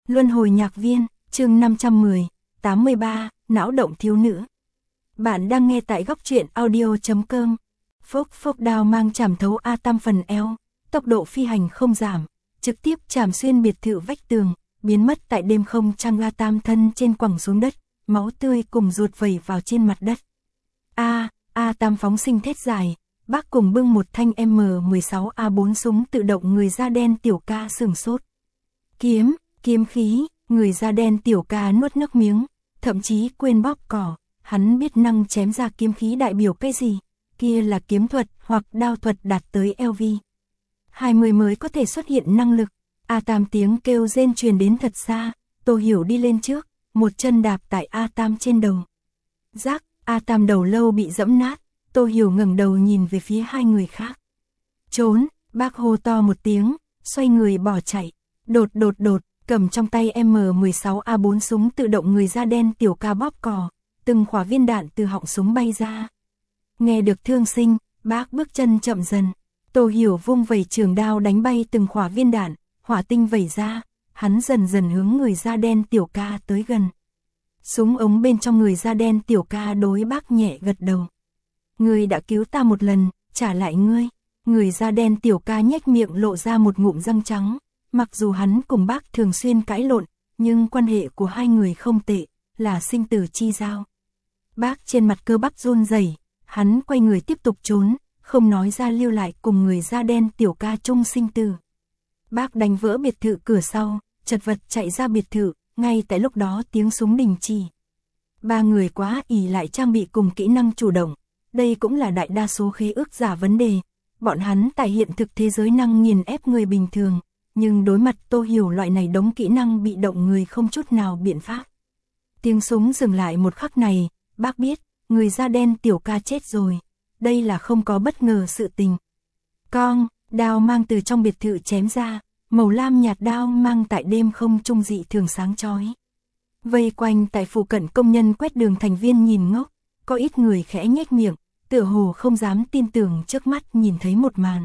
Luân hồi nhạc viên, chương 510, 83, não động thiếu nữ. Bạn đang nghe tại góc truyện audio.com. Phốc phốc đao mang chảm thấu A Tam phần eo, tốc độ phi hành không giảm, trực tiếp chảm xuyên biệt thự vách tường, biến mất tại đêm không trăng. A Tam thân trên quẳng xuống đất, máu tươi cùng ruột vẩy vào trên mặt đất. A Tam phóng sinh thét dài, bác cùng bưng một thanh M16A4 súng tự động. Người da đen tiểu ca sửng sốt. Kiếm khí, người da đen tiểu ca nuốt nước miếng, thậm chí quên bóp cỏ. Hắn biết năng chém ra kiếm khí đại biểu cái gì, kia là kiếm thuật hoặc đao thuật đạt tới LV 20 mới có thể xuất hiện năng lực. A Tam tiếng kêu rên truyền đến thật xa. Tô Hiểu đi lên trước, một chân đạp tại A Tam trên đầu. Rác, A Tam đầu lâu bị dẫm nát. Tô Hiểu ngẩng đầu nhìn về phía hai người khác. Trốn, bác hô to một tiếng, xoay người bỏ chạy. Đột, cầm trong tay M16A4 súng tự động. Người da đen tiểu ca bóp cò, từng quả viên đạn từ họng súng bay ra. Nghe được thương sinh, bác bước chân chậm dần. Tô Hiểu vung vẩy trường đao đánh bay từng quả viên đạn, hỏa tinh vẩy ra, hắn dần dần hướng người da đen tiểu ca tới gần. Súng ống bên trong. Người da đen tiểu ca đối bác nhẹ gật đầu. Ngươi đã cứu ta một lần, trả lại ngươi. Người da đen tiểu ca nhếch miệng lộ ra một ngụm răng trắng. Mặc dù hắn cùng bác thường xuyên cãi lộn, nhưng quan hệ của hai người không tệ, là sinh tử chi giao. Bác trên mặt cơ bắp run rẩy, hắn quay người tiếp tục trốn, không nói ra lưu lại cùng người da đen tiểu ca chung sinh tử. Bác đánh vỡ biệt thự cửa sau, chật vật chạy ra biệt thự, ngay tại lúc đó tiếng súng đình chỉ. Ba người quá ỷ lại trang bị cùng kỹ năng chủ động, đây cũng là đại đa số khế ước giả vấn đề. Bọn hắn tại hiện thực thế giới năng nghiền ép người bình thường, nhưng đối mặt Tô Hiểu loại này đống kỹ năng bị động người không chút nào biện pháp. Tiếng súng dừng lại một khắc này, bác biết, người da đen tiểu ca chết rồi. Đây là không có bất ngờ sự tình. Cong, đao mang từ trong biệt thự chém ra, màu lam nhạt đao mang tại đêm không trung dị thường sáng chói. Vây quanh tại phụ cận công nhân quét đường thành viên nhìn ngốc, có ít người khẽ nhếch miệng, tựa hồ không dám tin tưởng trước mắt nhìn thấy một màn.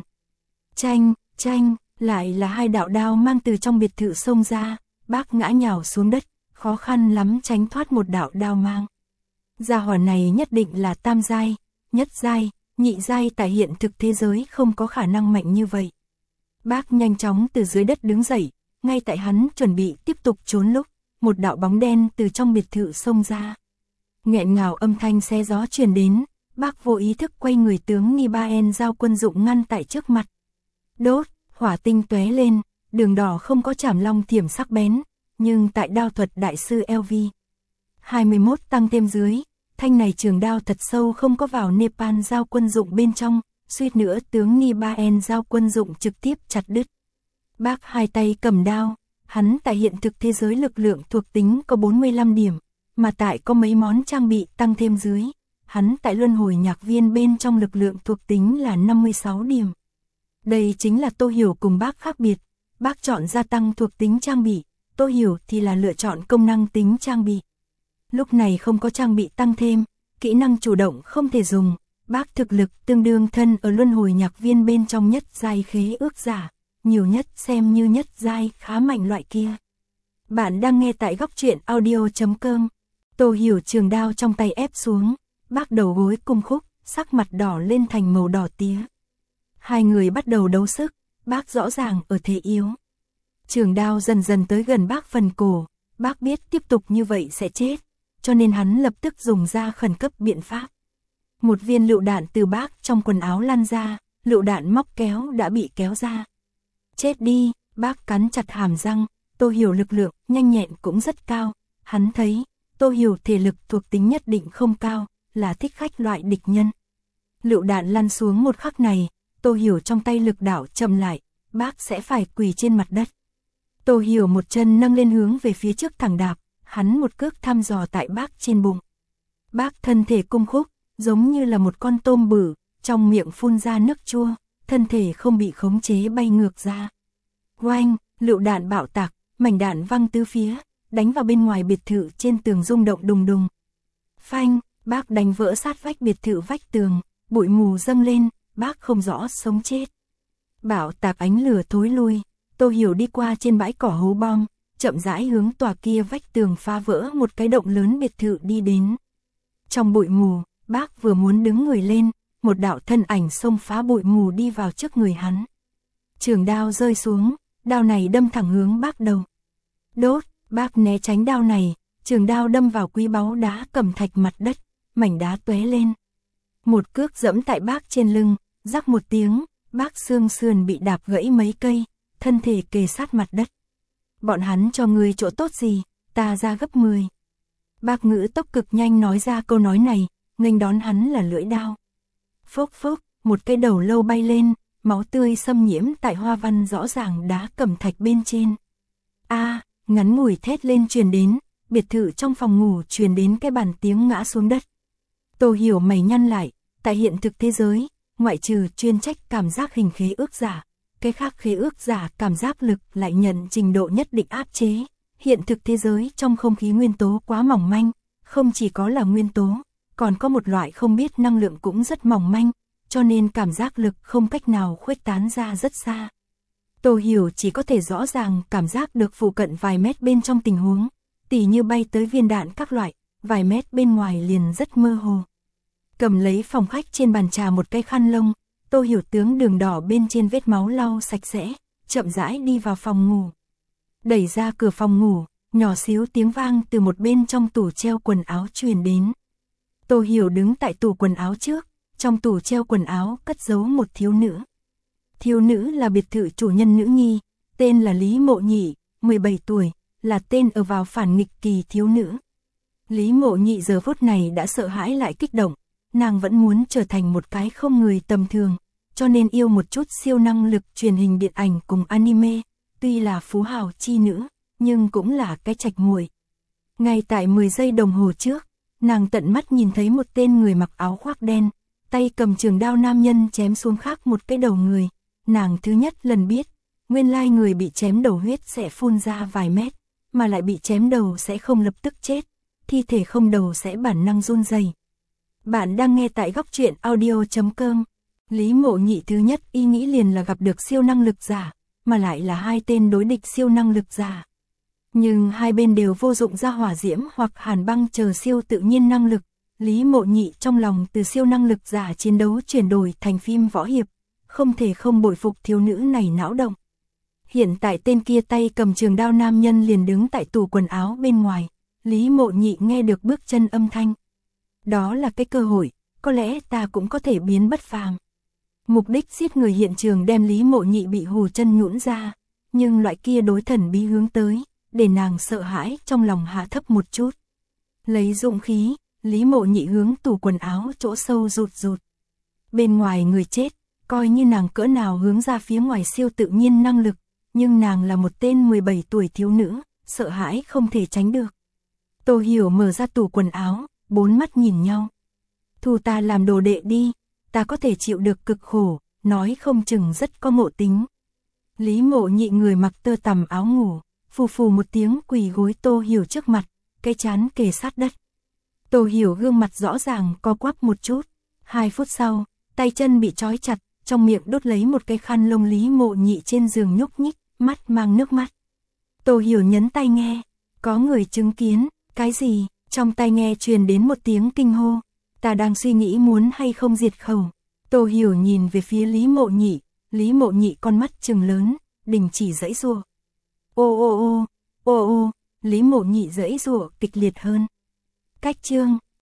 Chanh, lại là hai đạo đao mang từ trong biệt thự xông ra, bác ngã nhào xuống đất, khó khăn lắm tránh thoát một đạo đao mang. Gia hỏa này nhất định là tam giai, nhất giai, nhị giai tại hiện thực thế giới không có khả năng mạnh như vậy. Bác nhanh chóng từ dưới đất đứng dậy, ngay tại hắn chuẩn bị tiếp tục trốn lúc, một đạo bóng đen từ trong biệt thự xông ra. Nghẹn ngào âm thanh xé gió truyền đến, bác vô ý thức quay người tướng Nibaen giao quân dụng ngăn tại trước mặt. Đốt, hỏa tinh tóe lên, đường đỏ không có chảm long thiểm sắc bén, nhưng tại đao thuật đại sư LV 21 tăng thêm dưới, thanh này trường đao thật sâu không có vào Nepal giao quân dụng bên trong, suýt nữa tướng Nibaen giao quân dụng trực tiếp chặt đứt. Bác hai tay cầm đao, hắn tại hiện thực thế giới lực lượng thuộc tính có 45 điểm, mà tại có mấy món trang bị tăng thêm dưới, hắn tại luân hồi nhạc viên bên trong lực lượng thuộc tính là 56 điểm. Đây chính là Tô Hiểu cùng bác khác biệt, bác chọn gia tăng thuộc tính trang bị, Tô Hiểu thì là lựa chọn công năng tính trang bị. Lúc này không có trang bị tăng thêm, kỹ năng chủ động không thể dùng, bác thực lực tương đương thân ở luân hồi nhạc viên bên trong nhất giai khế ước giả, nhiều nhất xem như nhất giai khá mạnh loại kia. Bạn đang nghe tại góc truyện audio.com. Tô Hiểu trường đao trong tay ép xuống, bác đầu gối cung khúc, sắc mặt đỏ lên thành màu đỏ tía. Hai người bắt đầu đấu sức, bác rõ ràng ở thế yếu. Trường đao dần dần tới gần bác phần cổ, bác biết tiếp tục như vậy sẽ chết, cho nên hắn lập tức dùng ra khẩn cấp biện pháp. Một viên lựu đạn từ bác trong quần áo lăn ra, lựu đạn móc kéo đã bị kéo ra. Chết đi, bác cắn chặt hàm răng. Tô Hiểu lực lượng, nhanh nhẹn cũng rất cao, hắn thấy, Tô Hiểu thể lực thuộc tính nhất định không cao, là thích khách loại địch nhân. Lựu đạn lăn xuống một khắc này, Tô Hiểu trong tay lực đạo chậm lại, bác sẽ phải quỳ trên mặt đất. Tô Hiểu một chân nâng lên hướng về phía trước thẳng đạp, hắn một cước thăm dò tại bác trên bụng. Bác thân thể cung khúc, giống như là một con tôm bự, trong miệng phun ra nước chua, thân thể không bị khống chế bay ngược ra. Oanh, lựu đạn bạo tạc, mảnh đạn văng tứ phía, đánh vào bên ngoài biệt thự trên tường rung động đùng đùng. Phanh, bác đánh vỡ sát vách biệt thự vách tường, bụi mù dâng lên, bác không rõ sống chết. Bạo tạc ánh lửa thối lui, Tô Hiểu đi qua trên bãi cỏ hố bom, chậm rãi hướng tòa kia vách tường phá vỡ một cái động lớn biệt thự đi đến. Trong bụi mù, bác vừa muốn đứng người lên, một đạo thân ảnh xông phá bụi mù đi vào trước người hắn. Trường đao rơi xuống, đao này đâm thẳng hướng bác đầu. Đốt, bác né tránh đao này, trường đao đâm vào quý báu đá cẩm thạch mặt đất, mảnh đá tóe lên. Một cước giẫm tại bác trên lưng, rắc một tiếng, bác xương sườn bị đạp gãy mấy cây, thân thể kề sát mặt đất. Bọn hắn cho ngươi chỗ tốt gì, ta ra gấp 10. Bác ngữ tốc cực nhanh nói ra câu nói này, nghênh đón hắn là lưỡi đao. Phốc phốc, một cái đầu lâu bay lên, máu tươi xâm nhiễm tại hoa văn rõ ràng đá cẩm thạch bên trên. Ngắn ngủi thét lên truyền đến, biệt thự trong phòng ngủ truyền đến cái bàn tiếng ngã xuống đất. Tô Hiểu mày nhăn lại, tại hiện thực thế giới, ngoại trừ chuyên trách cảm giác hình khế ước giả, cái khác khế ước giả cảm giác lực lại nhận trình độ nhất định áp chế. Hiện thực thế giới trong không khí nguyên tố quá mỏng manh, không chỉ có là nguyên tố, còn có một loại không biết năng lượng cũng rất mỏng manh, cho nên cảm giác lực không cách nào khuếch tán ra rất xa. Tô Hiểu chỉ có thể rõ ràng cảm giác được phụ cận vài mét bên trong tình huống, tỉ như bay tới viên đạn các loại, vài mét bên ngoài liền rất mơ hồ. Cầm lấy phòng khách trên bàn trà một cái khăn lông, Tô Hiểu tướng đường đỏ bên trên vết máu lau sạch sẽ, chậm rãi đi vào phòng ngủ. Đẩy ra cửa phòng ngủ, nhỏ xíu tiếng vang từ một bên trong tủ treo quần áo truyền đến. Tô Hiểu đứng tại tủ quần áo trước, trong tủ treo quần áo cất giấu một thiếu nữ. Thiếu nữ là biệt thự chủ nhân nữ nhi, tên là Lý Mộ Nhị, 17 tuổi, là tên ở vào phản nghịch kỳ thiếu nữ. Lý Mộ Nhị giờ phút này đã sợ hãi lại kích động, nàng vẫn muốn trở thành một cái không người tầm thường, cho nên yêu một chút siêu năng lực truyền hình điện ảnh cùng anime, tuy là phú hào chi nữ, nhưng cũng là cái trạch muội. Ngay tại 10 giây đồng hồ trước, nàng tận mắt nhìn thấy một tên người mặc áo khoác đen, tay cầm trường đao nam nhân chém xuống khác một cái đầu người. Nàng thứ nhất lần biết, nguyên lai người bị chém đầu huyết sẽ phun ra vài mét, mà lại bị chém đầu sẽ không lập tức chết, thi thể không đầu sẽ bản năng run rẩy. Bạn đang nghe tại góc truyện audio.com. Lý Mộ Nhị thứ nhất ý nghĩ liền là gặp được siêu năng lực giả, mà lại là hai tên đối địch siêu năng lực giả. Nhưng hai bên đều vô dụng ra hỏa diễm hoặc hàn băng chờ siêu tự nhiên năng lực. Lý Mộ Nhị trong lòng từ siêu năng lực giả chiến đấu chuyển đổi thành phim võ hiệp, không thể không bội phục thiếu nữ này não động. Hiện tại tên kia tay cầm trường đao nam nhân liền đứng tại tủ quần áo bên ngoài, Lý Mộ Nhị nghe được bước chân âm thanh. Đó là cái cơ hội, có lẽ ta cũng có thể biến bất phàm. Mục đích giết người hiện trường đem Lý Mộ Nhị bị hù chân nhũn ra, nhưng loại kia đối thần bí hướng tới, để nàng sợ hãi trong lòng hạ thấp một chút. Lấy dũng khí, Lý Mộ Nhị hướng tủ quần áo chỗ sâu rụt rụt. Bên ngoài người chết, coi như nàng cỡ nào hướng ra phía ngoài siêu tự nhiên năng lực, nhưng nàng là một tên 17 tuổi thiếu nữ, sợ hãi không thể tránh được. Tô Hiểu mở ra tủ quần áo, bốn mắt nhìn nhau. Thu ta làm đồ đệ đi, ta có thể chịu được cực khổ, nói không chừng rất có ngộ tính. Lý Mộ Nhị người mặc tơ tằm áo ngủ, phù phù một tiếng quỳ gối Tô Hiểu trước mặt, cái trán kề sát đất. Tô Hiểu gương mặt rõ ràng co quắp một chút, 2 phút sau, tay chân bị trói chặt, trong miệng đốt lấy một cái khăn lông. Lý Mộ Nhị trên giường nhúc nhích, mắt mang nước mắt. Tô Hiểu nhấn tai nghe, có người chứng kiến, cái gì? Trong tai nghe truyền đến một tiếng kinh hô, ta đang suy nghĩ muốn hay không diệt khẩu. Tô Hiểu nhìn về phía Lý Mộ Nhị, Lý Mộ Nhị con mắt trừng lớn, đình chỉ giãy giụa. Ô, Lý Mộ Nhị giãy giụa kịch liệt hơn. Cách chương